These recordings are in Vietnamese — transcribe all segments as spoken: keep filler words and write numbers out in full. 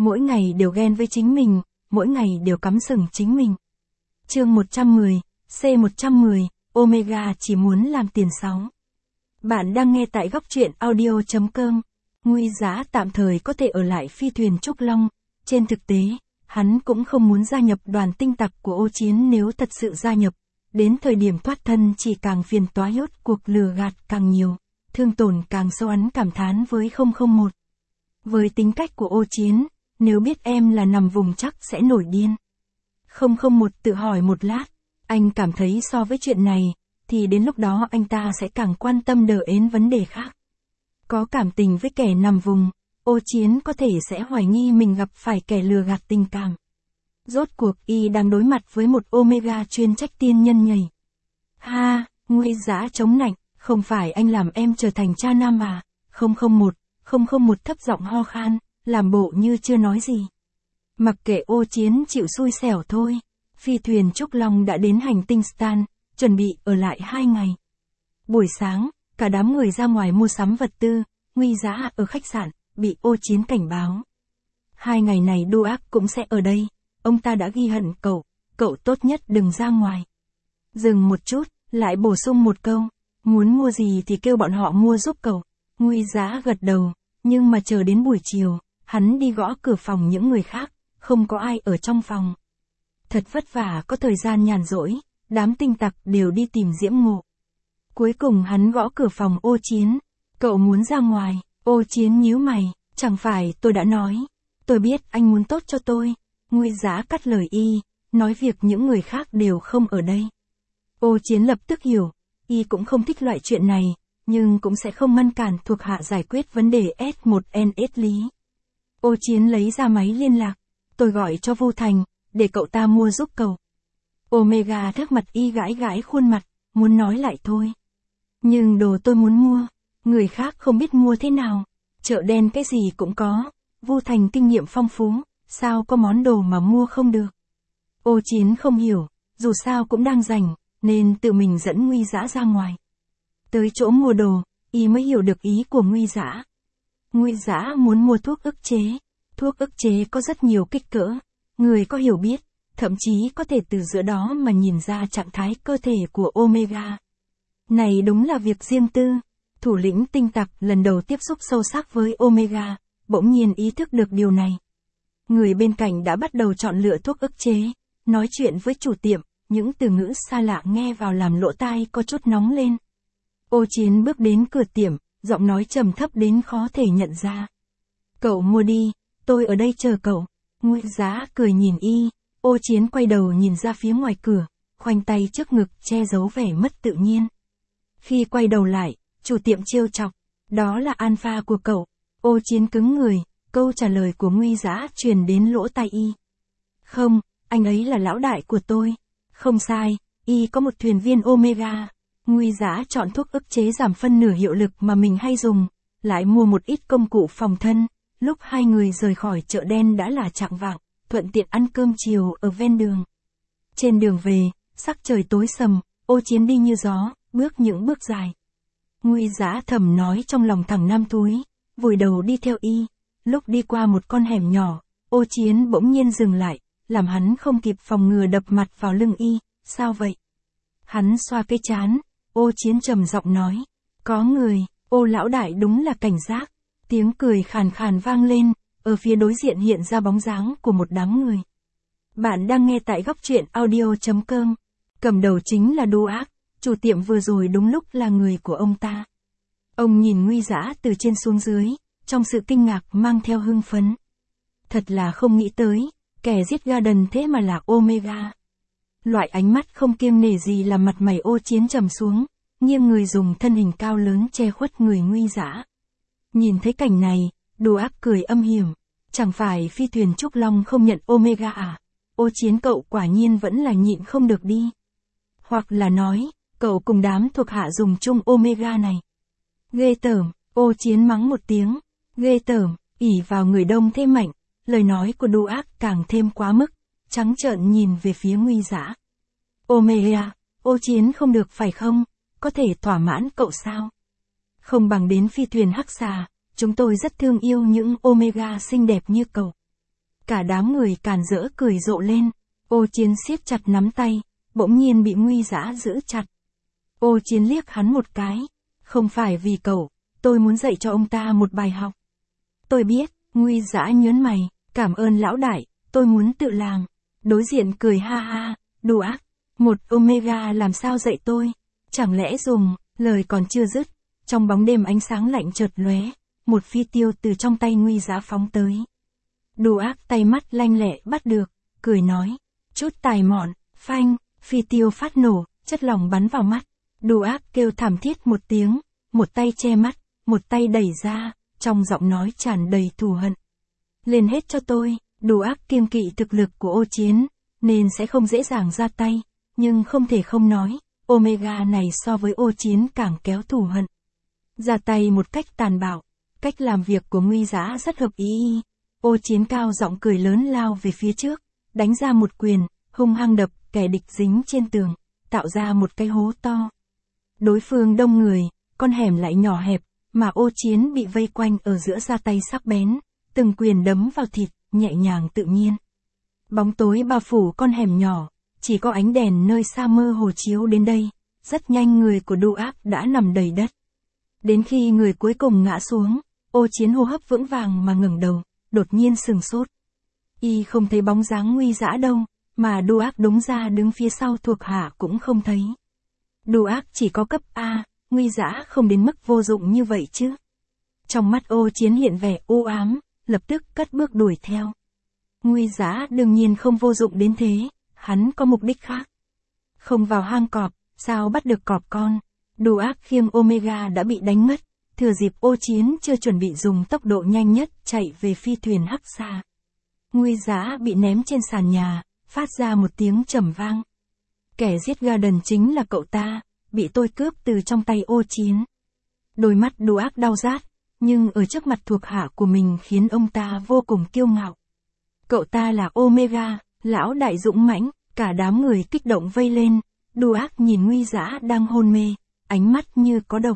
mỗi ngày đều ghen với chính mình, mỗi ngày đều cắm sừng chính mình. Chương một trăm mười, C một trăm mười, Omega chỉ muốn làm tiền sáu. Bạn đang nghe tại góc truyện audio chấm com. Nguy Giá tạm thời có thể ở lại phi thuyền Trúc Long, trên thực tế, hắn cũng không muốn gia nhập đoàn tinh tặc của Ô Chiến. Nếu thật sự gia nhập, đến thời điểm thoát thân chỉ càng phiền toái, hốt cuộc lừa gạt càng nhiều, thương tổn càng sâu. Hắn cảm thán với không không một. Với tính cách của Ô Chiến, nếu biết em là nằm vùng chắc sẽ nổi điên. không không một tự hỏi một lát, anh cảm thấy so với chuyện này, thì đến lúc đó anh ta sẽ càng quan tâm đờ đến vấn đề khác. Có cảm tình với kẻ nằm vùng, Ô Chiến có thể sẽ hoài nghi mình gặp phải kẻ lừa gạt tình cảm. Rốt cuộc y đang đối mặt với một Omega chuyên trách tiên nhân nhầy. Ha, Nguy Giá chống nạnh, không phải anh làm em trở thành cha nam à? không không một, không không một thấp giọng ho khan, làm bộ như chưa nói gì. Mặc kệ, Ô Chiến chịu xui xẻo thôi. Phi thuyền Trúc Long đã đến hành tinh Stan, chuẩn bị ở lại hai ngày. Buổi sáng, cả đám người ra ngoài mua sắm vật tư. Nguy Giá ở khách sạn, bị Ô Chiến cảnh báo. Hai ngày này Duak cũng sẽ ở đây, ông ta đã ghi hận cậu, cậu tốt nhất đừng ra ngoài. Dừng một chút, lại bổ sung một câu, muốn mua gì thì kêu bọn họ mua giúp cậu. Nguy Giá gật đầu, nhưng mà chờ đến buổi chiều, hắn đi gõ cửa phòng những người khác, không có ai ở trong phòng. Thật vất vả có thời gian nhàn rỗi, đám tinh tặc đều đi tìm Diễm Ngộ. Cuối cùng hắn gõ cửa phòng Ô Chiến. Cậu muốn ra ngoài? Ô Chiến nhíu mày, chẳng phải tôi đã nói, tôi biết anh muốn tốt cho tôi. Nguy Giá cắt lời y, nói việc những người khác đều không ở đây. Ô Chiến lập tức hiểu, y cũng không thích loại chuyện này, nhưng cũng sẽ không ngăn cản thuộc hạ giải quyết vấn đề S một N S lý. Ô Chiến lấy ra máy liên lạc, tôi gọi cho Vu Thành, để cậu ta mua giúp cậu. Omega thắc mặt y gãi gãi khuôn mặt, muốn nói lại thôi. Nhưng đồ tôi muốn mua, người khác không biết mua thế nào, chợ đen cái gì cũng có, Vu Thành kinh nghiệm phong phú, sao có món đồ mà mua không được. Ô Chiến không hiểu, dù sao cũng đang rảnh, nên tự mình dẫn Nguy Giá ra ngoài. Tới chỗ mua đồ, y mới hiểu được ý của Nguy Giá. Nguy Giá muốn mua thuốc ức chế. Thuốc ức chế có rất nhiều kích cỡ, người có hiểu biết, thậm chí có thể từ giữa đó mà nhìn ra trạng thái cơ thể của Omega. Này đúng là việc riêng tư. Thủ lĩnh tinh tặc lần đầu tiếp xúc sâu sắc với Omega, bỗng nhiên ý thức được điều này. Người bên cạnh đã bắt đầu chọn lựa thuốc ức chế, nói chuyện với chủ tiệm, những từ ngữ xa lạ nghe vào làm lỗ tai có chút nóng lên. Ô Chiến bước đến cửa tiệm, giọng nói trầm thấp đến khó thể nhận ra. Cậu mua đi, tôi ở đây chờ cậu. Nguy Giá cười nhìn y, Ô Chiến quay đầu nhìn ra phía ngoài cửa, khoanh tay trước ngực che giấu vẻ mất tự nhiên. Khi quay đầu lại, chủ tiệm trêu chọc, đó là alpha của cậu. Ô Chiến cứng người, câu trả lời của Nguy Giá truyền đến lỗ tai y. Không, anh ấy là lão đại của tôi. Không sai, y có một thuyền viên Omega. Nguy Giá chọn thuốc ức chế giảm phân nửa hiệu lực mà mình hay dùng, lại mua một ít công cụ phòng thân. Lúc hai người rời khỏi chợ đen đã là chạng vạng, thuận tiện ăn cơm chiều ở ven đường. Trên đường về, sắc trời tối sầm, Ô Chiến đi như gió, bước những bước dài. Nguy Giá thầm nói trong lòng thằng nam túi, vùi đầu đi theo y. Lúc đi qua một con hẻm nhỏ, Ô Chiến bỗng nhiên dừng lại, làm hắn không kịp phòng ngừa đập mặt vào lưng y. Sao vậy? Hắn xoa cái trán, Ô Chiến trầm giọng nói, có người. Ô lão đại đúng là cảnh giác. Tiếng cười khàn khàn vang lên, ở phía đối diện hiện ra bóng dáng của một đám người. Bạn đang nghe tại góc truyện audio chấm com. Cầm đầu chính là Duak, chủ tiệm vừa rồi đúng lúc là người của ông ta. Ông nhìn Nguy Giá từ trên xuống dưới, trong sự kinh ngạc mang theo hưng phấn. Thật là không nghĩ tới, kẻ giết Garden thế mà là Omega. Loại ánh mắt không kiêng nể gì làm mặt mày Ô Chiến trầm xuống, nghiêng người dùng thân hình cao lớn che khuất người Nguy Giá. Nhìn thấy cảnh này, Duak cười âm hiểm, chẳng phải phi thuyền Trúc Long không nhận Omega à? Ô Chiến cậu quả nhiên vẫn là nhịn không được đi. Hoặc là nói, cậu cùng đám thuộc hạ dùng chung Omega này. Ghê tởm, Ô Chiến mắng một tiếng, ghê tởm, ỉ vào người đông thêm mạnh, lời nói của Duak càng thêm quá mức, trắng trợn nhìn về phía Nguy Giá. Omega, Ô Chiến không được phải không? Có thể thỏa mãn cậu sao? Không bằng đến phi thuyền Hắc Xà, chúng tôi rất thương yêu những Omega xinh đẹp như cậu. cả đám người càn rỡ cười rộ lên. Ô Chiến siết chặt nắm tay, bỗng nhiên bị Nguy Dã giữ chặt. Ô Chiến liếc hắn một cái, không phải vì cậu, tôi muốn dạy cho ông ta một bài học. Tôi biết, Nguy Dã nhớn mày, cảm ơn lão đại, tôi muốn tự làm. Đối diện cười ha ha, đồ ác, một Omega làm sao dạy tôi, chẳng lẽ dùng, lời còn chưa dứt, trong bóng đêm ánh sáng lạnh chợt lóe, một phi tiêu từ trong tay Nguy Dã phóng tới. Đồ ác tay mắt lanh lẹ bắt được, cười nói, chút tài mọn, phanh, phi tiêu phát nổ, chất lỏng bắn vào mắt. Đồ ác kêu thảm thiết một tiếng, một tay che mắt, một tay đẩy ra, trong giọng nói tràn đầy thù hận. Lên hết cho tôi, Đồ ác kiêng kỵ thực lực của Ô Chiến, nên sẽ không dễ dàng ra tay, nhưng không thể không nói, Omega này so với Ô Chiến càng kéo thù hận. Ra tay một cách tàn bạo, cách làm việc của Nguy Dã rất hợp ý. Ô Chiến cao giọng cười lớn lao về phía trước, đánh ra một quyền, hung hăng đập kẻ địch dính trên tường, tạo ra một cái hố to. Đối phương đông người, con hẻm lại nhỏ hẹp, mà Ô Chiến bị vây quanh ở giữa ra tay sắc bén, từng quyền đấm vào thịt, nhẹ nhàng tự nhiên. Bóng tối bao phủ con hẻm nhỏ, chỉ có ánh đèn nơi xa mơ hồ chiếu đến đây, rất nhanh người của Đồ ác đã nằm đầy đất. Đến khi người cuối cùng ngã xuống, Ô Chiến hô hấp vững vàng mà ngẩng đầu, đột nhiên sừng sốt. Y không thấy bóng dáng Nguy Dã đâu, mà Đồ ác đúng ra đứng phía sau thuộc hạ cũng không thấy. Đồ ác chỉ có cấp A, Nguy Dã không đến mức vô dụng như vậy chứ. Trong mắt Ô Chiến hiện vẻ u ám, lập tức cất bước đuổi theo. Nguy Dã đương nhiên không vô dụng đến thế, hắn có mục đích khác. Không vào hang cọp, sao bắt được cọp con. Đồ ác khiêng Omega đã bị đánh ngất, thừa dịp Ô Chiến chưa chuẩn bị dùng tốc độ nhanh nhất chạy về phi thuyền hắc xa. Nguy Dã bị ném trên sàn nhà, phát ra một tiếng trầm vang. Kẻ giết Garden chính là cậu ta, bị tôi cướp từ trong tay Ô Chiến. Đôi mắt Đồ ác đau rát, nhưng ở trước mặt thuộc hạ của mình khiến ông ta vô cùng kiêu ngạo. Cậu ta là Omega, lão đại dũng mãnh, cả đám người kích động vây lên. Đồ ác nhìn Nguy Dã đang hôn mê, ánh mắt như có độc.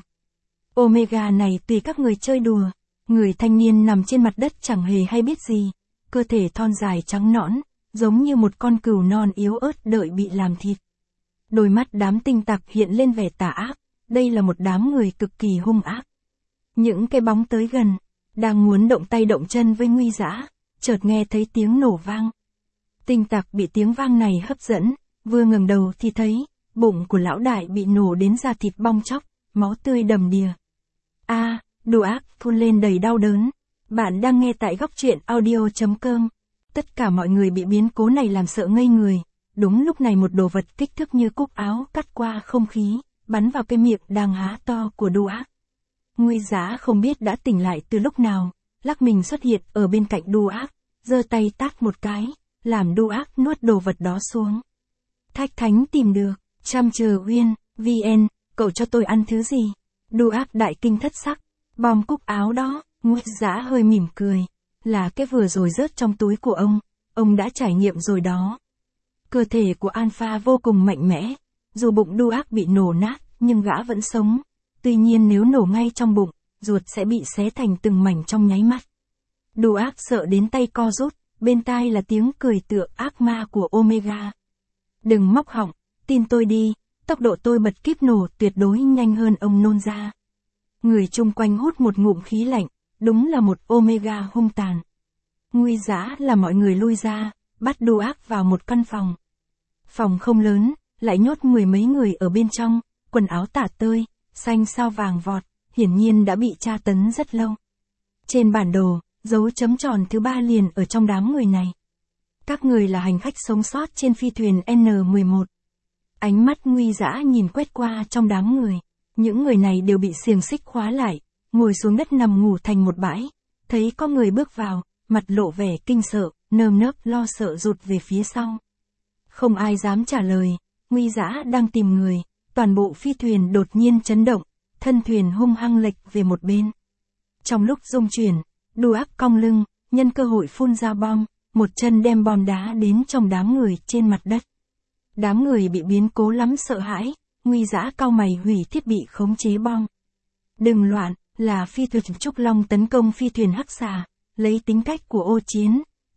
Omega này tùy các người chơi đùa. Người thanh niên nằm trên mặt đất chẳng hề hay biết gì, cơ thể thon dài trắng nõn, giống như một con cừu non yếu ớt đợi bị làm thịt. Đôi mắt đám tinh tặc hiện lên vẻ tà ác, đây là một đám người cực kỳ hung ác. Những cái bóng tới gần, đang muốn động tay động chân với Nguy Dã, chợt nghe thấy tiếng nổ vang. Tinh tặc bị tiếng vang này hấp dẫn, vừa ngẩng đầu thì thấy, bụng của lão đại bị nổ đến da thịt bong chóc, máu tươi đầm đìa. A, à, Đồ ác thun lên đầy đau đớn. Bạn đang nghe tại góc truyện audio chấm com. Tất cả mọi người bị biến cố này làm sợ ngây người. Đúng lúc này một đồ vật kích thước như cúc áo cắt qua không khí, bắn vào cái miệng đang há to của Đồ ác. Nguy Dã không biết đã tỉnh lại từ lúc nào, lắc mình xuất hiện ở bên cạnh Đồ ác, giơ tay tát một cái, làm Đồ ác nuốt đồ vật đó xuống. Thách Thánh tìm được, chăm chờ Uyên, vê en, cậu cho tôi ăn thứ gì? Đồ ác đại kinh thất sắc, bom cúc áo đó. Nguy Dã hơi mỉm cười, là cái vừa rồi rớt trong túi của ông, ông đã trải nghiệm rồi đó. Cơ thể của Alpha vô cùng mạnh mẽ, dù bụng Đồ ác bị nổ nát, nhưng gã vẫn sống. Tuy nhiên nếu nổ ngay trong bụng, ruột sẽ bị xé thành từng mảnh trong nháy mắt. Đồ ác sợ đến tay co rút, bên tai là tiếng cười tựa ác ma của Omega. Đừng móc họng, tin tôi đi, tốc độ tôi bật kíp nổ tuyệt đối nhanh hơn ông nôn ra. Người chung quanh hút một ngụm khí lạnh, đúng là một Omega hung tàn. Nguy Dã là mọi người lui ra, bắt Đồ ác vào một căn phòng. Phòng không lớn, lại nhốt mười mấy người ở bên trong, quần áo tả tơi, xanh sao vàng vọt, hiển nhiên đã bị tra tấn rất lâu. Trên bản đồ, dấu chấm tròn thứ ba liền ở trong đám người này. Các người là hành khách sống sót trên phi thuyền en mười một. Ánh mắt Nguy Dã nhìn quét qua trong đám người. Những người này đều bị xiềng xích khóa lại, ngồi xuống đất nằm ngủ thành một bãi. Thấy có người bước vào, mặt lộ vẻ kinh sợ, nơm nớp lo sợ rụt về phía sau. Không ai dám trả lời, Nguy Dã đang tìm người, toàn bộ phi thuyền đột nhiên chấn động, thân thuyền hung hăng lệch về một bên. Trong lúc rung chuyển, Đồ ác cong lưng, nhân cơ hội phun ra bom, một chân đem bom đá đến trong đám người trên mặt đất. Đám người bị biến cố lắm sợ hãi, Nguy Dã cau mày hủy thiết bị khống chế bom. Đừng loạn, là phi thuyền Trúc Long tấn công phi thuyền hắc xà, lấy tính cách của Ô Chiến,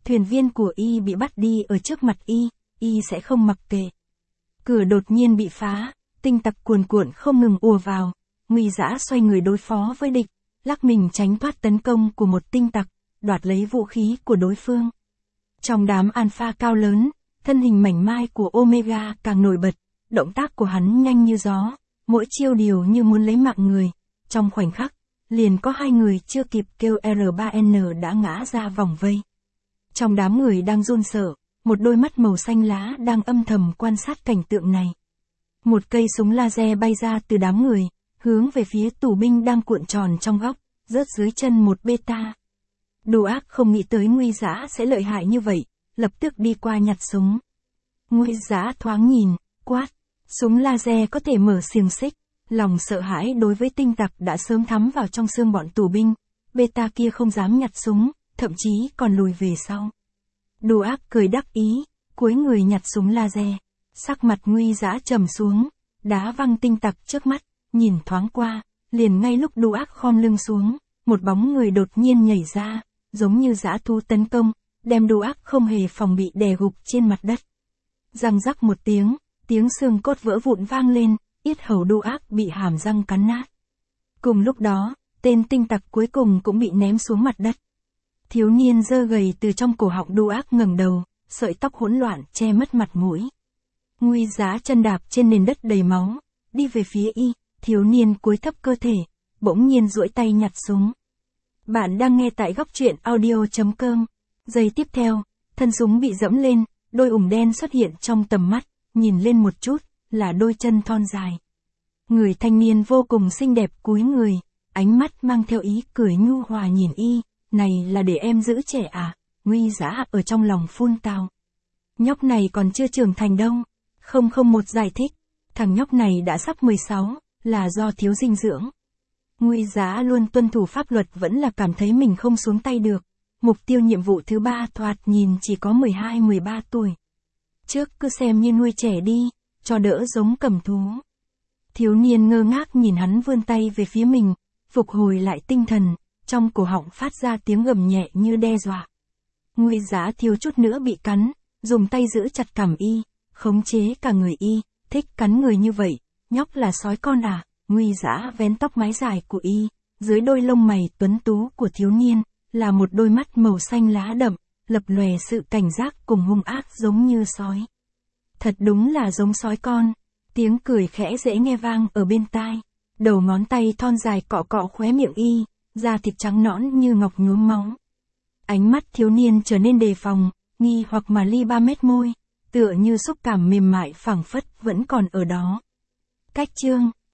thuyền viên của y bị bắt đi ở trước mặt y, y sẽ không mặc kệ. Cửa đột nhiên bị phá, tinh tặc cuồn cuộn không ngừng ùa vào, Nguy Dã xoay người đối phó với địch, lắc mình tránh thoát tấn công của một tinh tặc, đoạt lấy vũ khí của đối phương. Trong đám alpha cao lớn, thân hình mảnh mai của Omega càng nổi bật, động tác của hắn nhanh như gió, mỗi chiêu điều như muốn lấy mạng người. Trong khoảnh khắc, liền có hai người chưa kịp kêu R ba N đã ngã ra vòng vây. Trong đám người đang run sợ, một đôi mắt màu xanh lá đang âm thầm quan sát cảnh tượng này. Một cây súng laser bay ra từ đám người, hướng về phía tù binh đang cuộn tròn trong góc, rớt dưới chân một beta. Đồ ác không nghĩ tới Nguy Dã sẽ lợi hại như vậy, lập tức đi qua nhặt súng. Nguy Dã thoáng nhìn, quát, súng laser có thể mở xiềng xích, lòng sợ hãi đối với tinh tặc đã sớm thấm vào trong xương bọn tù binh, beta kia không dám nhặt súng, thậm chí còn lùi về sau. Đồ ác cười đắc ý, cúi người nhặt súng laser, sắc mặt Nguy Dã trầm xuống, đá văng tinh tặc trước mắt, nhìn thoáng qua, liền ngay lúc đồ ác khom lưng xuống, một bóng người đột nhiên nhảy ra, giống như dã thú tấn công, đem đồ ác không hề phòng bị đè gục trên mặt đất. Răng rắc một tiếng, tiếng xương cốt vỡ vụn vang lên, yết hầu đồ ác bị hàm răng cắn nát. Cùng lúc đó, tên tinh tặc cuối cùng cũng bị ném xuống mặt đất. Thiếu niên dơ gầy từ trong cổ họng đồ ác ngẩng đầu, sợi tóc hỗn loạn che mất mặt mũi. Nguy Dã chân đạp trên nền đất đầy máu, đi về phía y, thiếu niên cúi thấp cơ thể, bỗng nhiên duỗi tay nhặt súng. Bạn đang nghe tại góc truyện audio chấm com. Giây tiếp theo, thân súng bị dẫm lên, đôi ủng đen xuất hiện trong tầm mắt, nhìn lên một chút, là đôi chân thon dài. Người thanh niên vô cùng xinh đẹp cúi người, ánh mắt mang theo ý cười nhu hòa nhìn y, này là để em giữ trẻ à, Nguy Dã ở trong lòng phun tào. Nhóc này còn chưa trưởng thành đâu. Không không một giải thích, thằng nhóc này đã sắp mười sáu, là do thiếu dinh dưỡng. Nguy Dã luôn tuân thủ pháp luật vẫn là cảm thấy mình không xuống tay được. Mục tiêu nhiệm vụ thứ ba thoạt nhìn chỉ có mười hai mười ba tuổi. Trước cứ xem như nuôi trẻ đi, cho đỡ giống cầm thú. Thiếu niên ngơ ngác nhìn hắn vươn tay về phía mình, phục hồi lại tinh thần, trong cổ họng phát ra tiếng gầm nhẹ như đe dọa. Nguy Dã thiếu chút nữa bị cắn, dùng tay giữ chặt cằm y, khống chế cả người y, thích cắn người như vậy, nhóc là sói con à, Nguy Dã vén tóc mái dài của y, dưới đôi lông mày tuấn tú của thiếu niên, là một đôi mắt màu xanh lá đậm, lập lòe sự cảnh giác cùng hung ác giống như sói. Thật đúng là giống sói con, tiếng cười khẽ dễ nghe vang ở bên tai, đầu ngón tay thon dài cọ cọ khóe miệng y, da thịt trắng nõn như ngọc nhuốm máu. Ánh mắt thiếu niên trở nên đề phòng, nghi hoặc mà li ba mét môi, tựa như xúc cảm mềm mại phảng phất vẫn còn ở đó. Cách chương